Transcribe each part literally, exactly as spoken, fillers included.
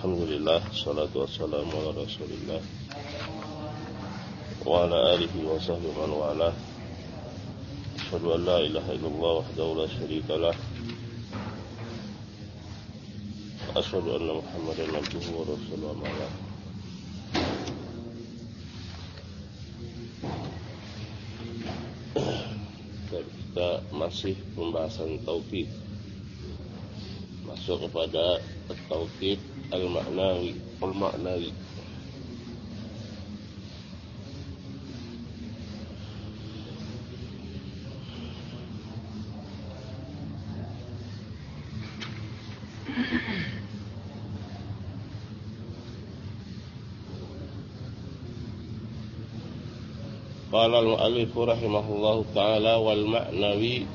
Alhamdulillah, salatu wassalamu ala rasulillah wa ala alihi wa sahbihi man wala. Asyhadu an la ilaha illallah wahdahu la syarika lah. Asyhadu anna Muhammadan abduhu wa rasuluhu amma ba'd. Kita masih pembahasan tauhid. Masuk kepada tauhid al-ma'nawi, al-ma'nawi. Qala al-mu'allif rahimahullahu ta'ala wal ma'nawi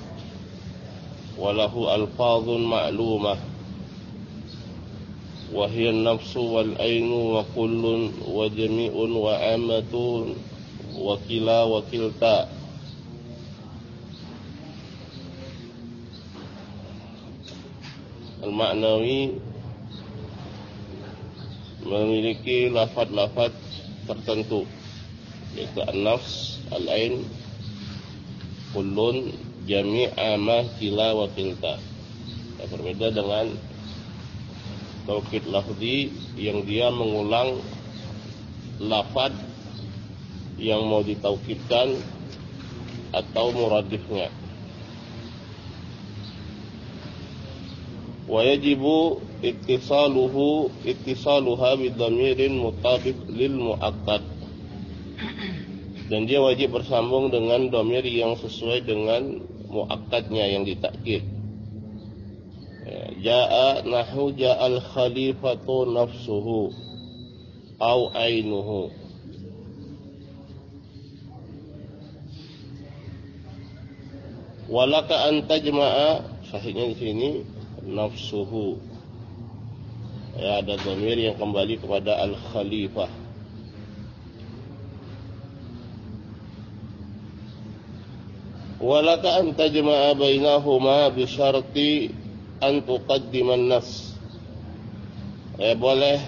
walahu alfadhun ma'lumah wa hiya an-nafsu wal ainu wa kullun wa jami'un wa amatun wa kila wa kilta. Al-ma'nawi memiliki lafaz-lafaz tertentu, yaitu an-nafs, al-ain, kullun, jami', amah, kila, wa kilta. Ya, berbeda dengan taukid lafzi yang dia mengulang lafaz yang mau ditaukidkan atau muradifnya. Wa yajibu ittisaluhu ittisaluha bidhamirin mutabiq lil mu'akkad. Dan dia wajib bersambung dengan dhamir yang sesuai dengan muakkadnya yang ditakkid. Jaa nahu ja'al khalifatu nafsuhu au ainuhu. Walaka an tajma'a, sahihnya di sini nafsuhu. Ya, ada dhamir yang kembali kepada al-khalifah. Walaka an tajma'a bainahuma bi syarti an tuqaddima an-nas. Ya, boleh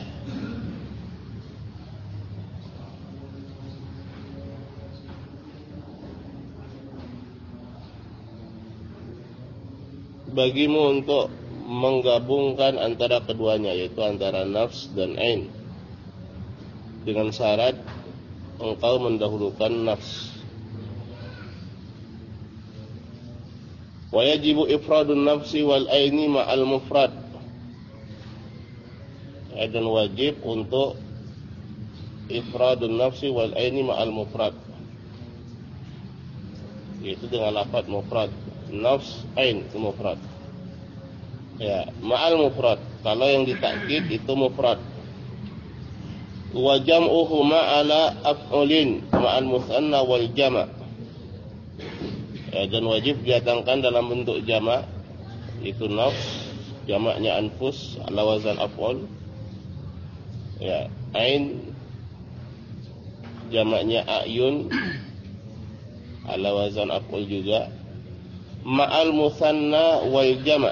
bagimu untuk menggabungkan antara keduanya, yaitu antara nafs dan ain, dengan syarat engkau mendahulukan nafs. Wa yajibu ifradun nafsi wal aini ma'al mufrad. Dan wajib untuk ifradun nafsi wal aini ma'al mufrad, yaitu dengan lafaz mufrad. Nafs, ain itu mufrad. Ya, ma'al mufrad. Kalau yang ditakkid itu mufrad. Wa jam'uhuma ala af'ulin ma'al musanna wal jama'. Ya, dan wajib didatangkan dalam bentuk jama', itu nafs, jamaknya anfus ala wazan af'ul. Ya, ain jamaknya a'yun ala wazan af'ul juga. Ma'al musanna wal jama'.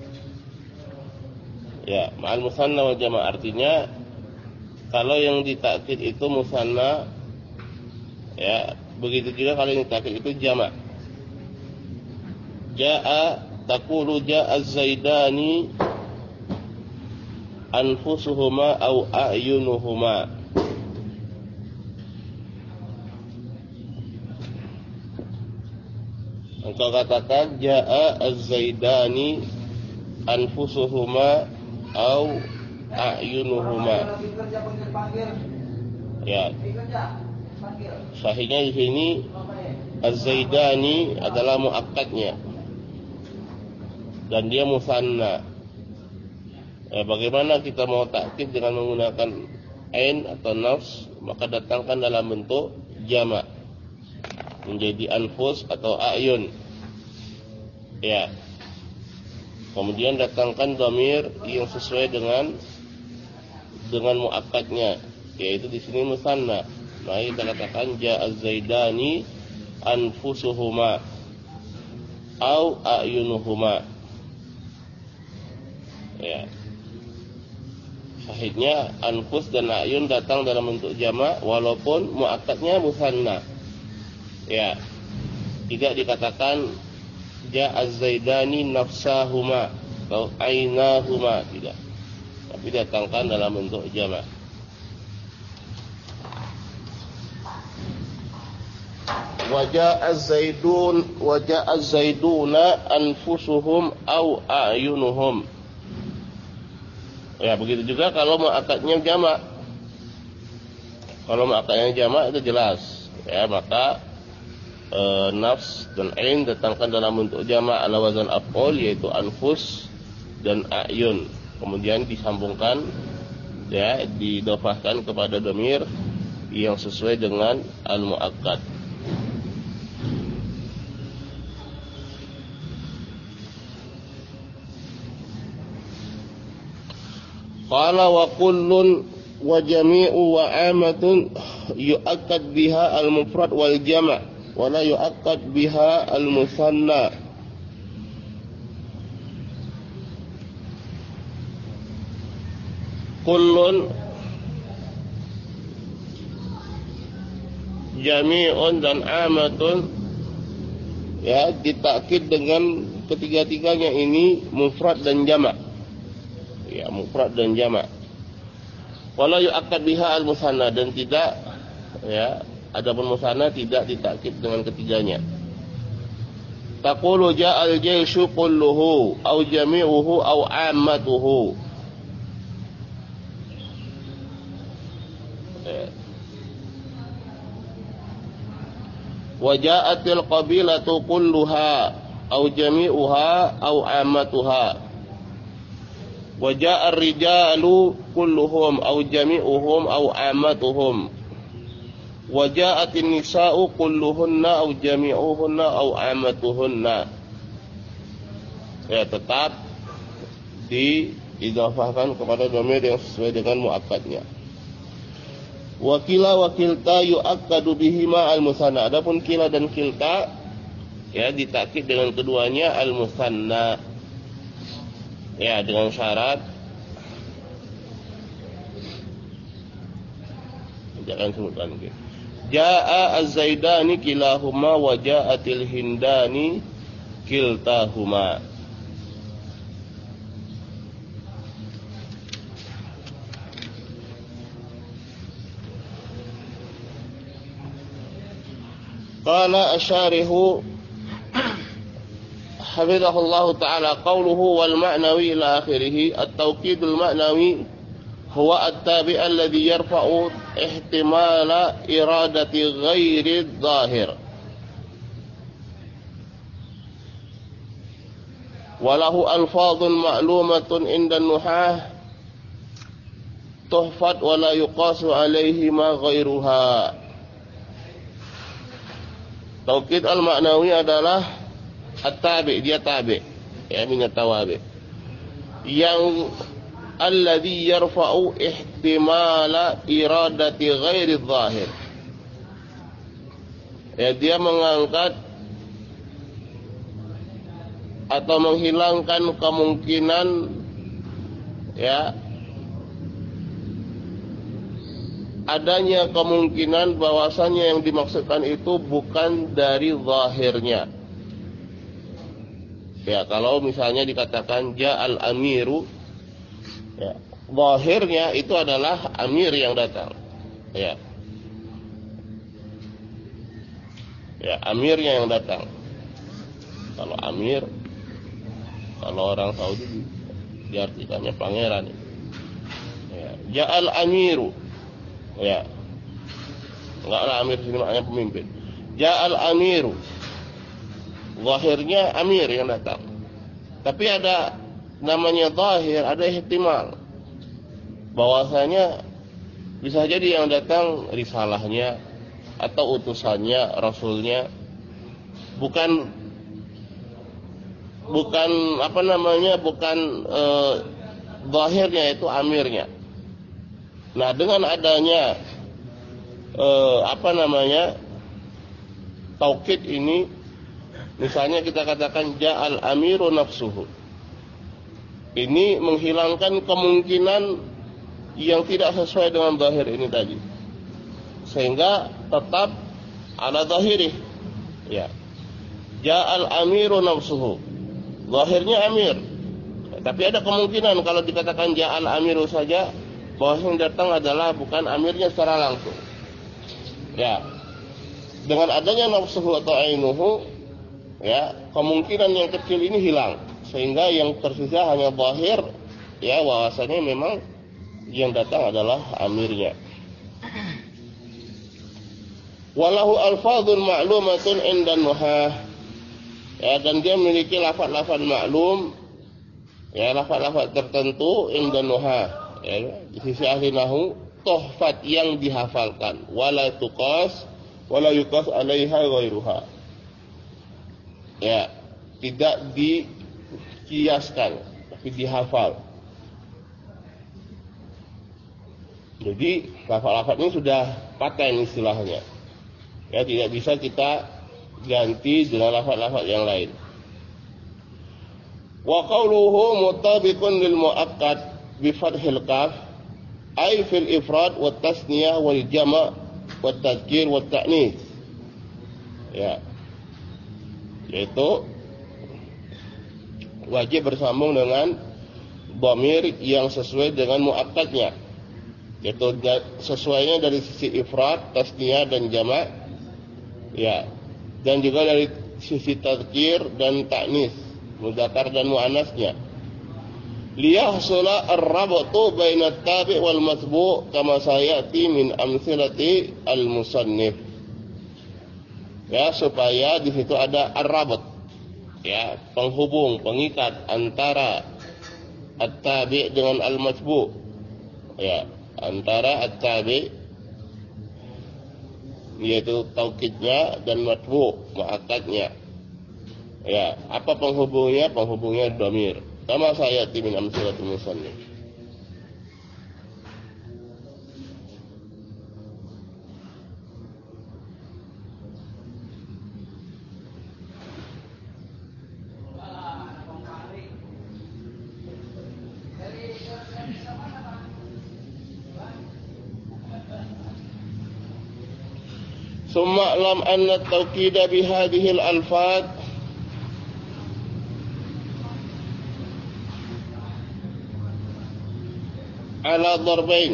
Ya, ma'al musanna wal jama' artinya kalau yang ditakkid itu musanna, ya, begitu juga kalau yang ditakkid itu jama'. Ja'a taqulu ja'a az-zaidani anfusuhuma au a'yunuhuma. Engkau katakan ja'a az-zaidani anfusuhuma au a'yunuhuma. Ya, sahihnya di sini az-zaidani adalah muakkadnya dan dia musanna. Ya, bagaimana kita mau takkid dengan menggunakan ain atau nafs, maka datangkan dalam bentuk jama' menjadi anfus atau a'yun. Ya. Kemudian datangkan dhamir yang sesuai dengan dengan muakkadnya, yaitu di sini musanna. Nah, kita katakan ja'az zaidani anfusuhuma au a'yunuhuma. Ya. Sahihnya anfus dan ayun datang dalam bentuk jamak walaupun muakkadnya musanna. Ya. Tidak dikatakan ja'az zaidani nafsahuma atau ainahuma, tidak. Tapi datangkan dalam bentuk jamak. Waja'az zaidun waja'az zaiduna anfusuhum au a'yunuhum. Ya, begitu juga kalau muakkadnya jamak. Kalau muakkadnya jamak itu jelas. Ya, maka e, nafs dan ain datangkan dalam bentuk jamak ala wazan af'ul, yaitu anfus dan a'yun. Kemudian disambungkan, ya, didofahkan kepada dhamir yang sesuai dengan al-muakkad. Qala wa kullun wa jami'u wa amatun yu'akkad biha al-mufrad wal jama' wa la yu'akkad biha al-musanna. Kullun, jami'un dan amatun, ya, ditakkid dengan ketiga-tiganya ini mufrad dan jama'. Ya, mufrad dan jama'. Wala yu'akkad biha al-musanna, dan tidak, ya, adapun musanna tidak ditakkid dengan ketiganya. Taqulu ja'al jayshu kulluhu au jami'uhu au 'ammatuhu. Ya. Wa ja'atil qabilatu kulluha au jami'uha au 'ammatuha. Wa ja'a ar-rijalu kulluhum aw jami'uhum aw 'ammatuhum. Wa ja'atin nisa'u kulluhunna aw jami'uhunna aw 'ammatuhunna. Ya, tetap diidhafahkan kepada dhamir yang sesuai dengan muakkadnya. Wa kila wa kilta yu'akkadu bihima al-musanna. Adapun kila dan kilta, ya, ditakkid dengan keduanya al-musanna. Ya, dengan syarat jangan sebutkan gitu. Ja'a az-zaidani kilahuma wa ja'atil hindani kiltahuma. Qala asyarihu hafizahullahu ta'ala qawluhu wal ma'nawi ila akhirih. At-tawqidul ma'nawi huwa at-tabi' alladhi yarfa'u ihtimala iradati ghairi dhahir walahu alfadhun ma'lumatun inda nuhah tuhfat wa la yuqasu alaihi ma ghairuha. Tawqid al-ma'nawi adalah at-tabi', dia tabi', ya, min at-tawabi', yang alladhi yarfa'u ihtimala iradati ghairi dhahir. Ya, dia mengangkat atau menghilangkan kemungkinan, ya, adanya kemungkinan bahwasannya yang dimaksudkan itu bukan dari zahirnya. Ya, kalau misalnya dikatakan ja'al amiru, ya, zahirnya itu adalah amir yang datang. Ya. Ya, amirnya yang datang. Kalau amir, kalau orang Saudi diartikannya pangeran. Ya, ja'al amiru. Ya. Enggaklah amir sini maknanya pemimpin. Ja'al amiru. Zahirnya amir yang datang. Tapi ada namanya zahir, ada ihtimal bahwasanya bisa jadi yang datang risalahnya atau utusannya, rasulnya, bukan bukan apa namanya, bukan e, zahirnya itu amirnya. Nah, dengan adanya e, apa namanya taukid ini, misalnya kita katakan ja'al amiru nafsuhu, ini menghilangkan kemungkinan yang tidak sesuai dengan zahir ini tadi, sehingga tetap ala zahiri. Ya, ja'al amiru nafsuhu, zahirnya amir, tapi ada kemungkinan kalau dikatakan ja'al amiru saja, bahwa yang datang adalah bukan amirnya secara langsung. Ya, dengan adanya nafsuhu atau ainuhu, ya, kemungkinan yang kecil ini hilang, sehingga yang tersisa hanya zahir, ya, bahwasanya memang yang datang adalah amirnya. Walahu alfadhun ma'lumatun indan nuhah, ya, dan dia memiliki lafaz-lafaz maklum, ya, lafaz-lafaz tertentu indan nuhah, ya, di sisi ahli nahwu, tuhfat yang dihafalkan, wala tuqas wala yuqas alaiha ghairuha, ya, tidak dikiaskan tapi dihafal. Jadi lafaz-lafaz ini sudah paten istilahnya, ya, tidak bisa kita ganti dengan lafaz-lafaz yang lain. Wa qawluhu mutabiqun lil muakkad bi fathil qaf ay fil ifrad wa tasniyah wal jama' wa tadhkir wa ta'nis, ya, yaitu wajib bersambung dengan dhamir yang sesuai dengan muakkadnya, yaitu sesuainya dari sisi ifrad, tasniyah dan jama', ya, dan juga dari sisi tadhkir dan ta'nis, mudzakkar dan muannasnya. Liyahsula ar-rabtu baina at-tabi' wal matbu' kama sayati min amsilati al-musannif. Ya, supaya di situ ada ar-rabt, ya, penghubung, pengikat antara at-tabi' dengan al-matbu', ya, antara at-tabi' yaitu taukidnya dan matbu' muakkadnya. Ya, apa penghubungnya? Penghubungnya dhamir. Kama sayati min amsilatil musannif. Summa lam anna at-tawkida bi hadhihi al-alfaz ala dharbain,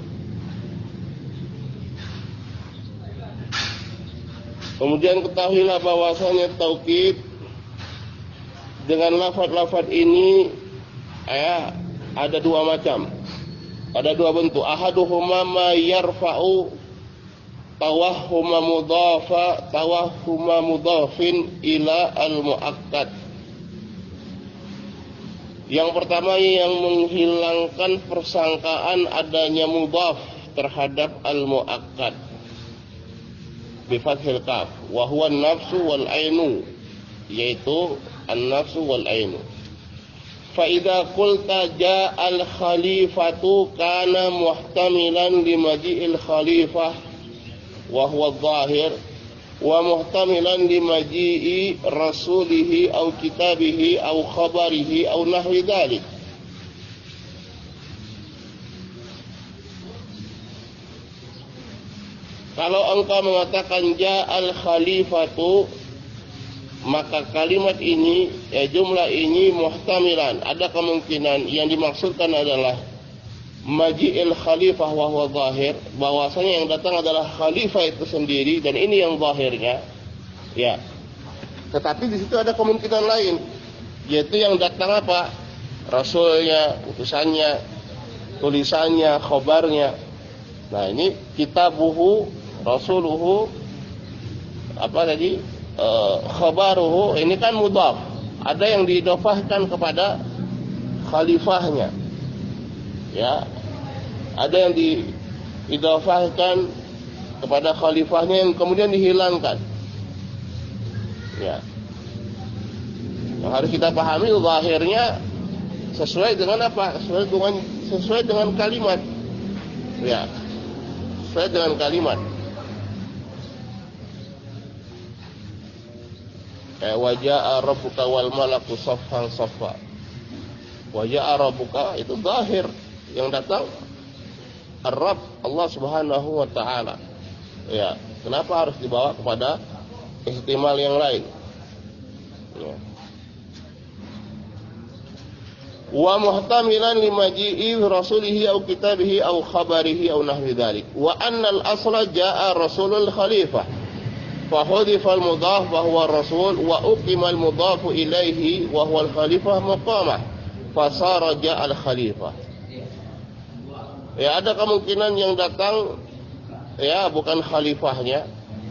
kemudian ketahuilah bahwasanya taukid dengan lafaz-lafaz ini, ya, ada dua macam, ada dua bentuk. Ahaduhuma ma yarfa'u tawahhuma mudhafa tawahhuma mudhafin ila al-muakkad. Yang pertama yang menghilangkan persangkaan adanya mudhaf terhadap al-muakkad bi fathil qaf, wa huwa an-nafsu wal ainu, yaitu an-nafsu wal ainu. Fa idza qulta jaa al-khalifatu kana muhtamilan li maji'il khalifah wa huwa adh-dhahir wa muhtamilan li maji'i rasulihi au kitabihi au khabarihi au nahwi dzalik. Kalau engkau mengatakan ja'al khalifatu, maka kalimat ini, ya, jumlah ini muhtamilan, ada kemungkinan yang dimaksudkan adalah maji'il khalifah wa huwa zahir, bahwasanya yang datang adalah khalifah itu sendiri dan ini yang zahirnya, ya. Tetapi di situ ada kemungkinan lain, yaitu yang datang apa? Rasulnya, utusannya, tulisannya, khobarnya. Nah, ini kitabuhu, rasuluhu, apa tadi? E, khabaruhu, ini kan mudhaf. Ada yang diidhafahkan kepada khalifahnya, ya. Ada yang diidhafahkan kepada khalifahnya yang kemudian dihilangkan, ya. Yang harus kita pahami zahirnya sesuai dengan apa? Sesuai dengan sesuai dengan kalimat, ya. Sesuai dengan kalimat. Kayak waja'a rabbuka wal malaku saffan saffa. Waja'a rabbuka itu zahir, yang datang Ar-Rabb Allah Subhanahu wa taala. Ya, kenapa harus dibawa kepada ihtimal yang lain? Ya. Wa muhtamilan limaji'i rasulihi aw kitabihi aw khabarihi aw nahwi dzalik. Wa anna al-asla jaa'a rasulul khalifah. Fa hudifa al-mudhaf wa huwa rasul wa uqima al-mudhaf ilaihi wa huwa al-khalifah maqamah. Fa sara jaa'a al-khalifah. Ya, ada kemungkinan yang datang ya bukan khalifahnya,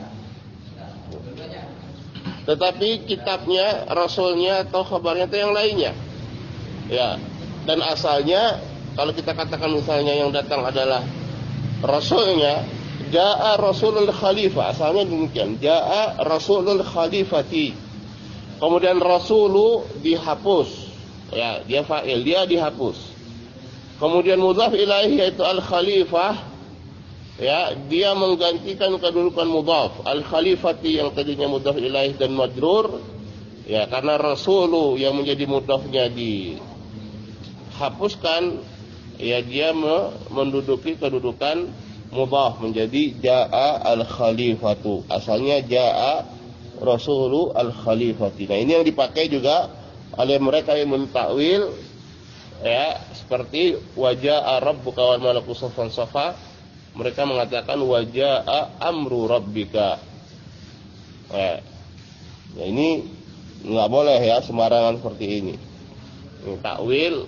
tetapi kitabnya, rasulnya atau kabarnya itu yang lainnya. Ya, dan asalnya kalau kita katakan misalnya yang datang adalah rasulnya, jaa rasulul khalifah, asalnya demikian, jaa rasulul khalifati. Kemudian rasulu dihapus, ya, dia fa'il, dia dihapus. Kemudian mudhaf ilaihi yaitu al khalifah, ya, dia menggantikan kedudukan mudhaf. Al khalifati yang tadinya mudhaf ilaihi dan majrur, ya, karena rasulu yang menjadi mudhafnya di hapuskan, ya, dia menduduki kedudukan mudhaf menjadi jaa al khalifatu. Asalnya jaa rasulu al khalifati. Nah, ini yang dipakai juga oleh mereka yang mentakwil, ya, seperti wajaa rabbuka wal malaku saffan saffa. Mereka mengatakan wajaa amru rabbika. Ya, ya ini nggak boleh ya sembarangan seperti ini. Ini takwil.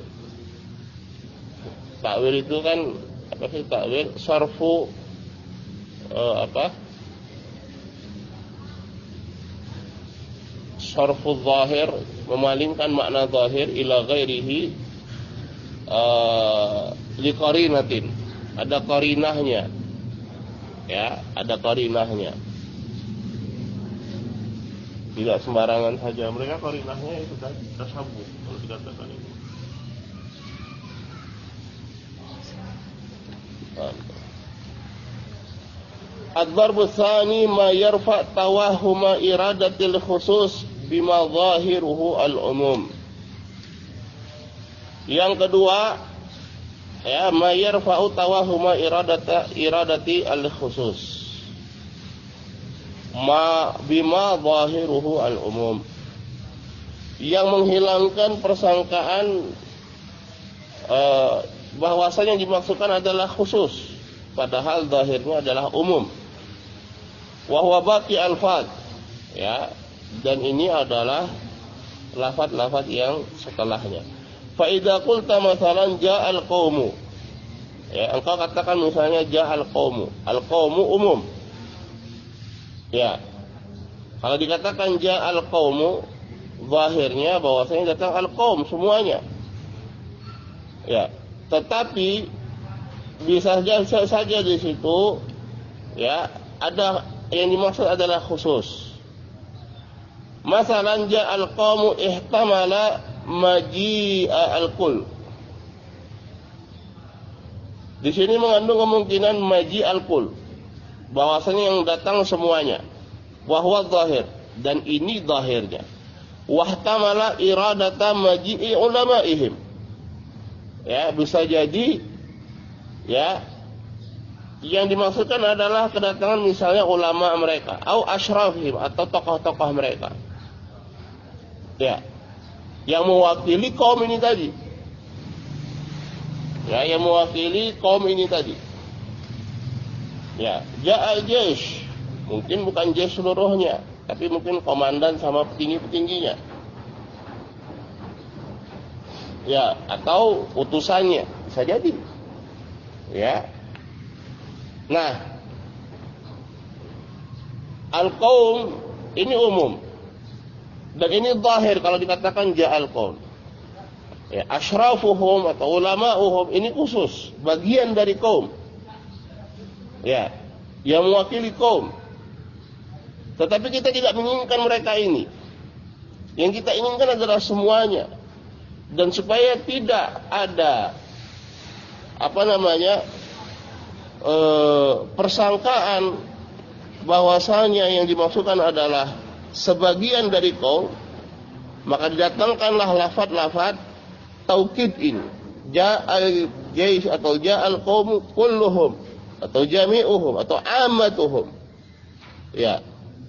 Takwil itu kan apa sih takwil? Sarfu eh, apa? Sarfu zahir, memalingkan makna zahir ila ghairihi eh, li qarinatin. Ada qarinahnya. Ya, ada qarinahnya. Tidak sembarangan saja. Mereka qarinahnya itu tadi tasabbuh kalau dikatakan itu. Ad-darbu tsani ma yarfa tawahuma iradatil khusus bima zahiruhu al-umum. Yang kedua, ya, ma yarfa'u tawahuma iradata iradati al-khusus. Ma bima zahiruhu al-umum. Yang menghilangkan persangkaan uh, bahwasanya yang dimaksudkan adalah khusus, padahal zahirnya adalah umum. Wa huwa baqi al-fadh, ya, dan ini adalah lafaz-lafaz yang setelahnya. Fa idza qulta mathalan ja'al qaumu, ya, engkau katakan misalnya ja'al qaumu, al-qaumu umum. Ya. Kalau dikatakan ja'al qaumu, zahirnya bahwasanya datang al-qaum semuanya. Ya. Tetapi bisa saja, saja di situ, ya, ada yang dimaksud adalah khusus. Masalan ja'al qaumu ihtamala maji'a al-kul. Di sini mengandung kemungkinan maji al-kul, bahwasanya yang datang semuanya. Wa huwa zahir, dan ini zahirnya. Wahtamala iradata maji'i ulama'ihim. Ya, bisa jadi, ya, yang dimaksudkan adalah kedatangan misalnya ulama mereka, atau asyrafihim, atau tokoh-tokoh mereka, ya, yang mewakili kaum ini tadi, ya, yang mewakili kaum ini tadi, ya. Ja'al jaish, mungkin bukan jaish seluruhnya, tapi mungkin komandan sama petinggi-petingginya, ya, atau utusannya, bisa jadi, ya. Nah, al-qaum ini umum, dan ini zahir kalau dikatakan ja'al qaum. Ya, asyrafuhum atau ulama'uhum ini khusus, bagian dari kaum, ya, yang mewakili kaum. Tetapi kita tidak menginginkan mereka ini. Yang kita inginkan adalah semuanya. Dan supaya tidak ada apa namanya e, persangkaan bahwasanya yang dimaksudkan adalah sebagian dari kaum, maka didatangkanlah lafaz-lafaz taukid ini. Ja'al jaish atau ja'al qaumu kulluhum atau jami'uhum atau ammatuhum. Ya.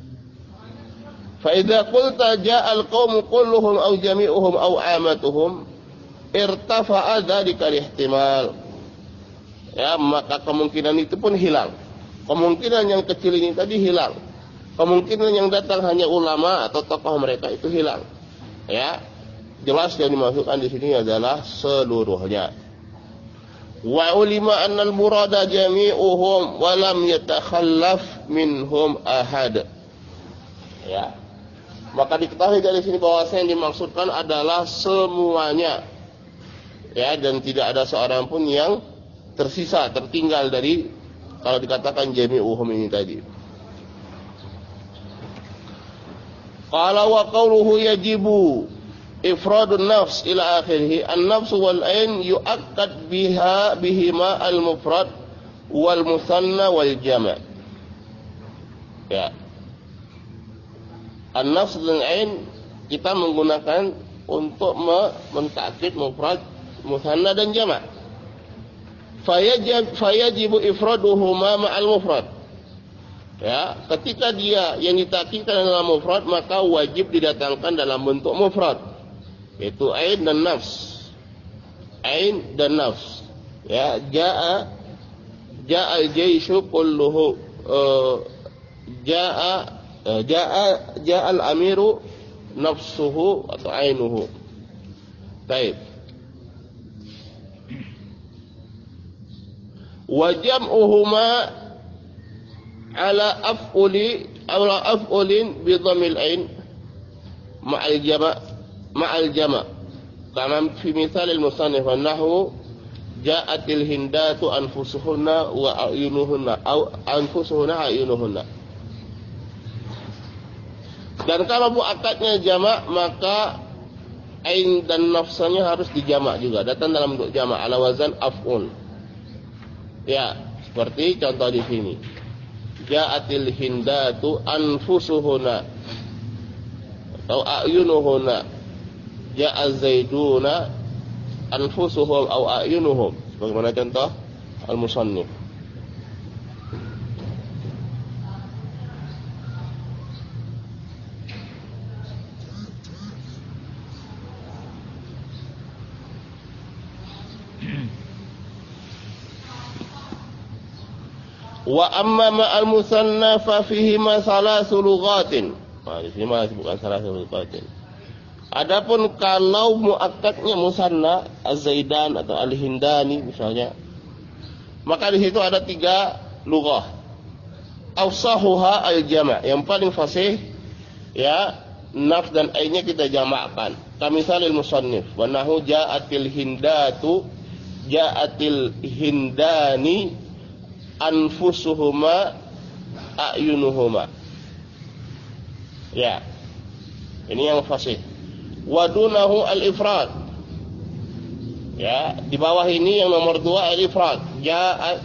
Fa idza qulta ja'al qaumu kulluhum aw jami'uhum aw ammatuhum irtafa'a dzalika al-ihtimal. Ya, maka kemungkinan itu pun hilang. Kemungkinan yang kecil ini tadi hilang. Kemungkinan yang datang hanya ulama atau tokoh mereka itu hilang. Ya. Jelas yang dimasukkan di sini adalah seluruhnya. Wa ulima anna al-murada jami'uhum wa lam yatakhallaf minhum ahad. Ya. Maka diketahui dari sini bahwa yang dimaksudkan adalah semuanya. Ya, dan tidak ada seorang pun yang tersisa, tertinggal dari kalau dikatakan jami'uhum ini tadi. Qala wa qawluhu yajibu ifradun nafs ila akhirih. An-nafs wal ain yu'akkad biha bihima al-mufrad wal musanna wal jama'. Ya. An-nafs dan ain kita menggunakan untuk mentakkid mufrad, musanna dan jama'. Fayajib fayajibu ifraduhuma ma'al mufrad. Ya, ketika dia yang ditakkidkan dalam mufrad maka wajib didatangkan dalam bentuk mufrad, yaitu ain dan nafs. Ain dan nafs. Ya, jaa jaa al-jaishu kulluhu uh, jaa uh, jaa jaa al-amiru nafsuhu atau ainuhu. Baik. Wa jam'uhuma ala af'uli ala af'ulin bi dhammil ain ma'al jama' ma'al jama' kama fi mithal al-musannif annahu ja'atil hindatu anfusuhunna wa ayunuhunna aw anfusuhunna ayunuhunna. Dan kalau muakkadnya jama' maka ain dan nafsanya harus dijamak juga, datang dalam bentuk jamak ala wazan af'ul. Ya, seperti contoh di sini. Ja'atil hindatu anfusuhuna atau a'yunuhuna. Ja'a zaiduna anfusuhum atau a'yunuhum. Bagaimana contoh al-musannif? Wa amma ma'al musanna fa fihi ma salasu lughatin. Nah, di sini malah bukan salasu lughatin. Adapun kalau muakkadnya musanna az-zaidan atau al-hindani misalnya, maka di situ ada tiga lughah. Awsahuha al-jama', yang paling fasih ya, nafs dan ainnya kita jamakkan. Kamisalil musannif wa nahu ja'atil hindatu ja'atil hindani anfusuhuma a'yunuhuma. Ya. Ini yang fasih. Wadunahu al-ifrad. Ya, di bawah ini yang nomor dua al-ifrad. Ja'a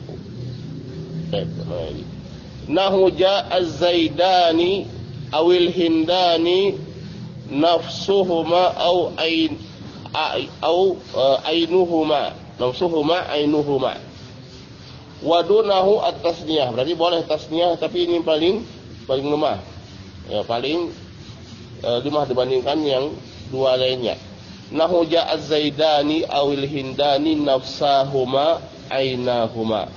nahu ja'a az-zaidani awil hindani nafsuhuma au ain au ainuhuma. Nafsuhuma ainuhuma. Wadunahu at-tasniyah, berarti boleh tasniyah, tapi ini paling paling lemah. Ya, paling e, lemah dibandingkan yang dua lainnya. Nahu ja'a az-zaidani awil hindani nafsahuma ainahuma.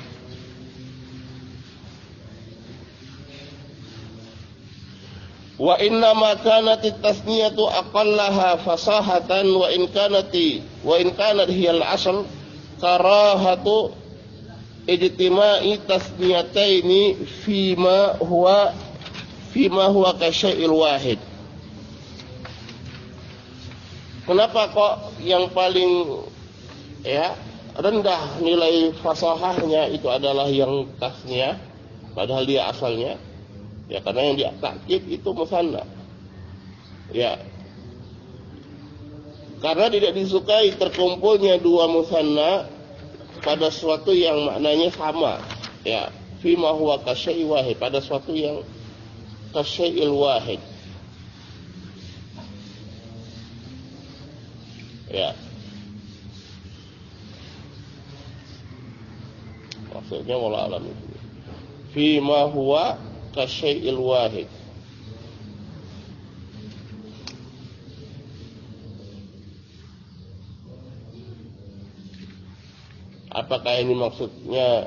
Wa inna ma kanat at-tasniyatu aqallaha fasahatan wa in kanati wa in kanat hiya al-asl karahatu ijtima'i tasniyataini fima huwa fima huwa kasyai'il wahid. Kenapa kok yang paling ya rendah nilai fasahahnya itu adalah yang tasniyah padahal dia asalnya ya, karena yang dia takkid itu musanna. Ya. Karena tidak disukai terkumpulnya dua musanna pada suatu yang maknanya sama, ya, fima huwa kasyai' wahid, pada suatu yang kasyai'il wahid. Ya. maksudnya wallahu alam itu. Fi ma huwa kasyai'il wahid. Apakah ini maksudnya?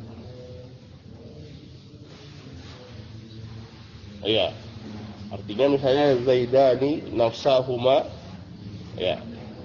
Ya, artinya misalnya zaidani nafsahuma, ya.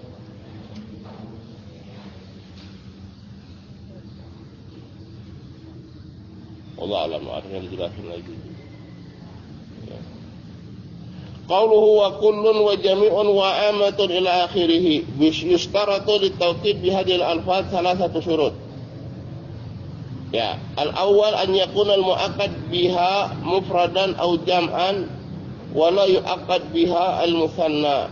Allah alam, artinya dijelasin lagi. Ya. Qauluhu wa kullun wa jami'un wa amatun ila akhirih yustaratu litawkid bihadil alfaz salah satu syurut. Ya, al-awwal an yakuna al-mu'akkad biha mufradan aw jam'an wa la yu'akkad biha al-musanna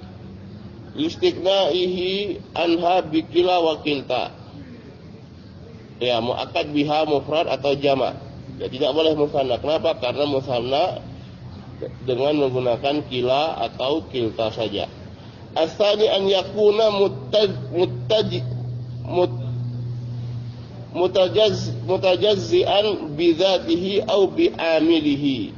listiqna'ihi anha bikila wa kilta. Ya, mu'akkad biha mufrad atau jama'. Ya, tidak boleh musanna. Kenapa? Karena musanna dengan menggunakan kila atau kilta saja. Asani an yakuna mutaj mutaj mut, mutajaz mutajazzian bi dzatihi aw bi amilihi.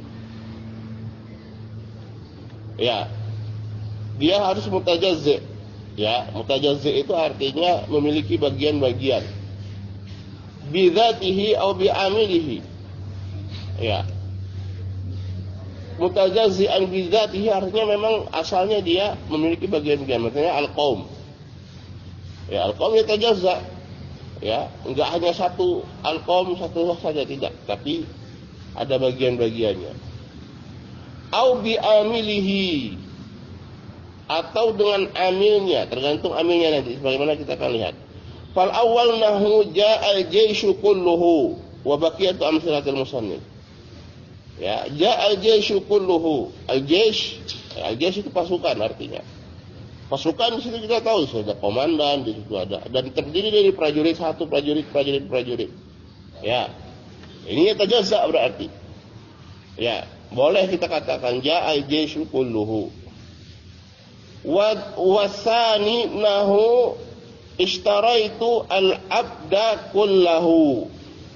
Ya. Dia harus mutajazzi. Ya, mutajazzi itu artinya memiliki bagian-bagian. Bi dzatihi aw bi amilihi. Ya. Mutajazzi'an bi dzatihi artinya memang asalnya dia memiliki bagian-bagian, maksudnya al-qaum. Ya, al-qaum yatajazza. Ya, enggak hanya satu al-qaum satu saja, tidak, tapi ada bagian-bagiannya. Au bi amilihi, atau dengan amilnya, tergantung amilnya nanti sebagaimana kita akan lihat. Fal awwal nahu ja'al jayshu kulluhu wa baqiyatu amsalatil musannif. Ya, ja'al jayshu kulluhu. Al-jaysh, al-jaysh itu pasukan artinya. Pasukan di situ kita tahu sudah komandan, di situ ada, dan terdiri dari prajurit satu, prajurit, prajurit, prajurit. Ya. Ini yatajazza berarti. Ya, boleh kita katakan ja'al jayshu kulluhu. Wa wasani nahu ishtaraitu al-abda kullahu.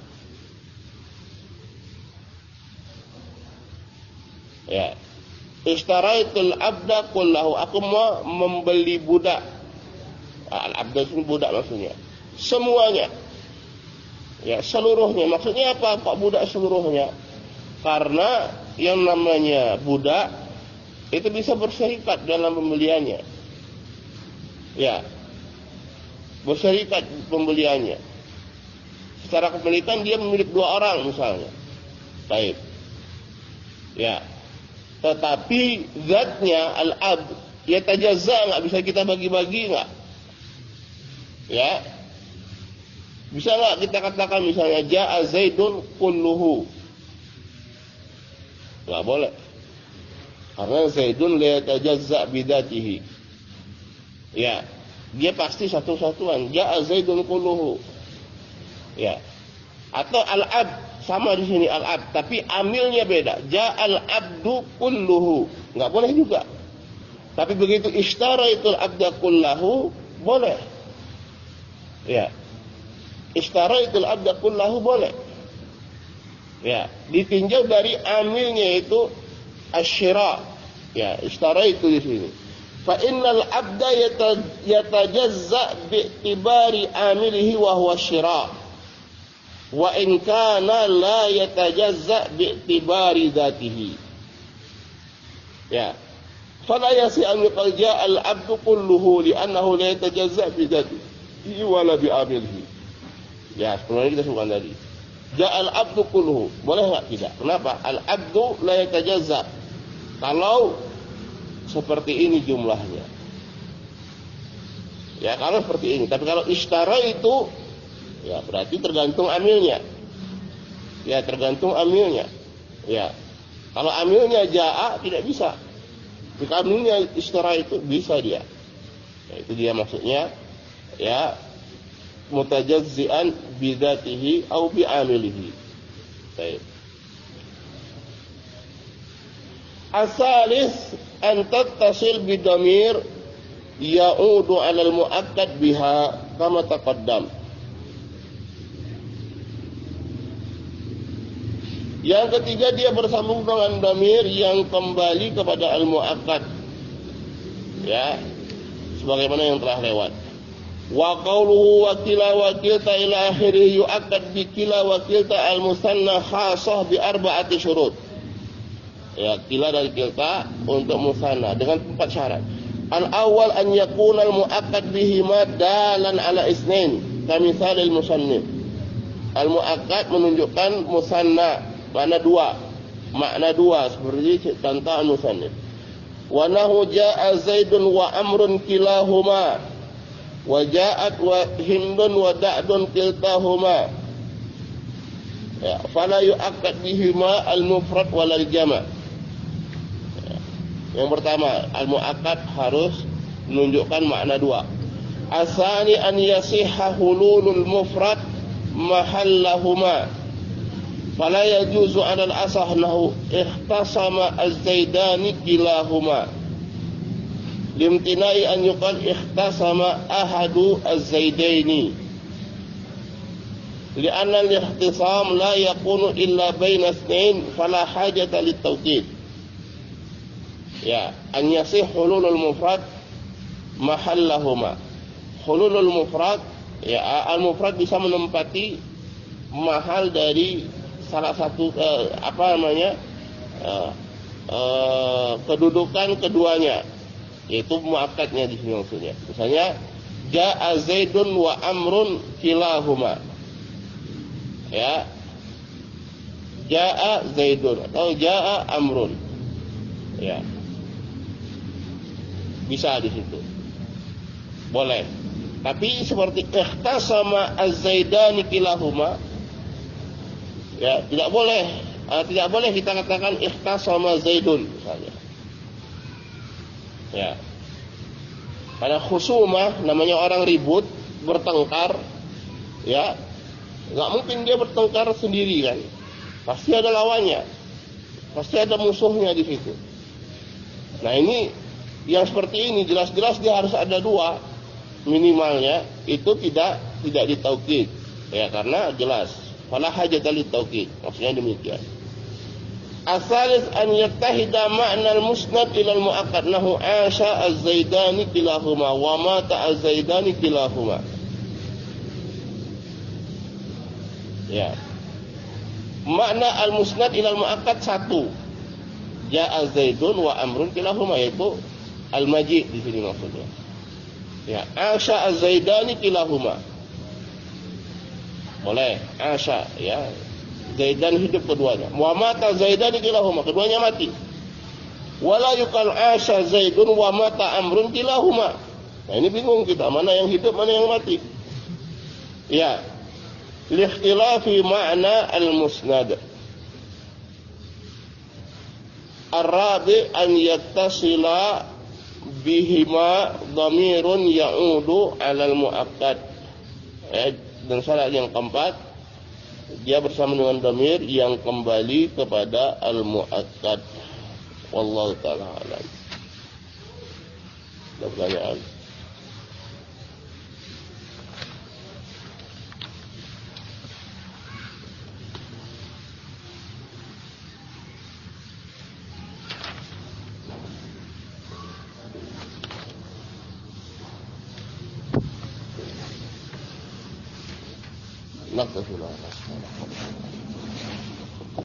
Ya, ishtaraitul abda kullahu, aku mau membeli budak. Al-abda itu budak maksudnya. Semuanya. Ya, seluruhnya. Maksudnya apa? Pak budak seluruhnya. Karena yang namanya budak itu bisa berserikat dalam pembeliannya. Ya. Berserikat pembeliannya. Secara kepemilikan dia memiliki dua orang misalnya. Baik. Ya. Tetapi zatnya al-abd yatajazza, enggak bisa kita bagi-bagi enggak? Ya. Bisa enggak kita katakan misalnya ja'a zaidun kulluhu? Enggak boleh. Karena zaidun la yatajazza bidatihi. Ya. Dia pasti satu-satuan. Ja'a zaidun kulluhu. Ya. Atau al-abd sama di sini al-abd, tapi amilnya beda. Ja'al abdu kulluhu, enggak boleh juga. Tapi begitu ishtaraitul abda kullahu, boleh. Ya. Ishtaraitul abda kullahu boleh. Ya, ditinjau dari amilnya itu asyira. Ya, ishtaraitu di sini. Fa innal abda yatajazza bi'tibari amilihi wa huwa syira. Wa in kana la yatajazza bi'tibari dzatihi. Ya. Fala yasi an yuqal ja'a al-'abdu kulluhu li'annahu la yatajazza bi dzatihi wa la bi amilihi. Ya, sebenarnya kita sebutkan tadi. Ja'a al-'abdu kulluhu. Boleh enggak? Tidak. Kenapa? Al-'abdu la yatajazza. Kalau seperti ini jumlahnya. Ya, kalau seperti ini. Tapi kalau ishtara itu, ya berarti tergantung amilnya. Ya, tergantung amilnya. Ya. Kalau amilnya ja'a tidak bisa. Jika amilnya ishtara itu bisa dia. Ya, itu dia maksudnya. Ya, mutajazzian bidatihi au bi amilihi. Baik. Asalis an tattasil bidamir ya'udu 'alal mu'akkad biha kama taqaddam. Yang ketiga, dia bersambung dengan dhamir yang kembali kepada al-mu'akkad. Ya, sebagaimana yang telah lewat. Wa qawluhu wa kila wa kilta ila akhirih yu'akkad bi kila wa kilta al-musanna khasah bi arba'ati syurut. Ya, kila dan kilta untuk musanna dengan empat syarat. Al-awwal an yakuna al-mu'akkad bihima dalan ala isnain, kamitsal al-musannif. Al-mu'akkad menunjukkan musanna, makna dua, makna dua seperti contoh al-musannif. Wa nahu jaa Zaidun wa Amrun kilahuma wa ja'at wa Hindun wa Da'dun kiltahuma. Ya, fala yu'akkad bihima al-mufrad wal jama'. Ya. Yang pertama, al-mu'akkad harus menunjukkan makna dua. Asani an yasihha hululul mufrad mahallahuma. Fala yajuzu 'ala al-asah nahu ikhtasama az-zaidani kilahuma. Limtinai an yuqal ikhtasama ahadu az-zaidaini. Li'anna al-ikhtisam la yakunu illa baina itsnain fala hajata lit-tawkid. Ya, an yasih hululul mufrad mahallahuma. Hululul mufrad, ya, al-mufrad bisa menempati mahal dari salah satu eh, apa namanya eh, eh, kedudukan keduanya, yaitu muakkadnya di sini maksudnya. Misalnya jaa Zaidun wa Amrun kilahuma. Ya. Jaa Zaidun atau jaa Amrun. Ya. Bisa di situ. Boleh. Tapi seperti ikhtasama az-zaidani kilahuma, ya, tidak boleh. Uh, tidak boleh kita katakan ikhtasama Zaidun misalnya. Ya. Karena khusumah namanya orang ribut, bertengkar, ya. Enggak mungkin dia bertengkar sendiri kan. Pasti ada lawannya. Pasti ada musuhnya di situ. Nah, ini yang seperti ini jelas-jelas dia harus ada dua minimalnya, itu tidak tidak ditaukid. Ya, karena jelas fala hajata lit-taukid. Maksudnya demikian. Asalis an yattahida ma'na al-musnad ila al-mu'akkad nahu asha az-zaidani kilahuma wa mata az-zaidani kilahuma. Ya. Makna al-musnad ila al-mu'akkad satu. Ja'a Zaidun wa Amrun kilahuma, yaitu al-maji di sini maksudnya. Ya, asha az-zaidani kilahuma. Boleh, asha, ya. Zaidan hidup keduanya. Wa mata Zaidani kilahuma, keduanya mati. Wala yuqal asha Zaidun wa mata Amrun kilahuma. Nah, ini bingung kita, mana yang hidup, mana yang mati. Ya. Likhtilafi ma'na al-musnad. Ar-rabi an yattasila bihima dhamirun ya'udu 'alal mu'akkad. Eh, dan syarat yang keempat, dia bersama dengan dhamir yang kembali kepada al-mu'akkad. Wallahu ta'ala alam. Ada pertanyaan? نقف هنا.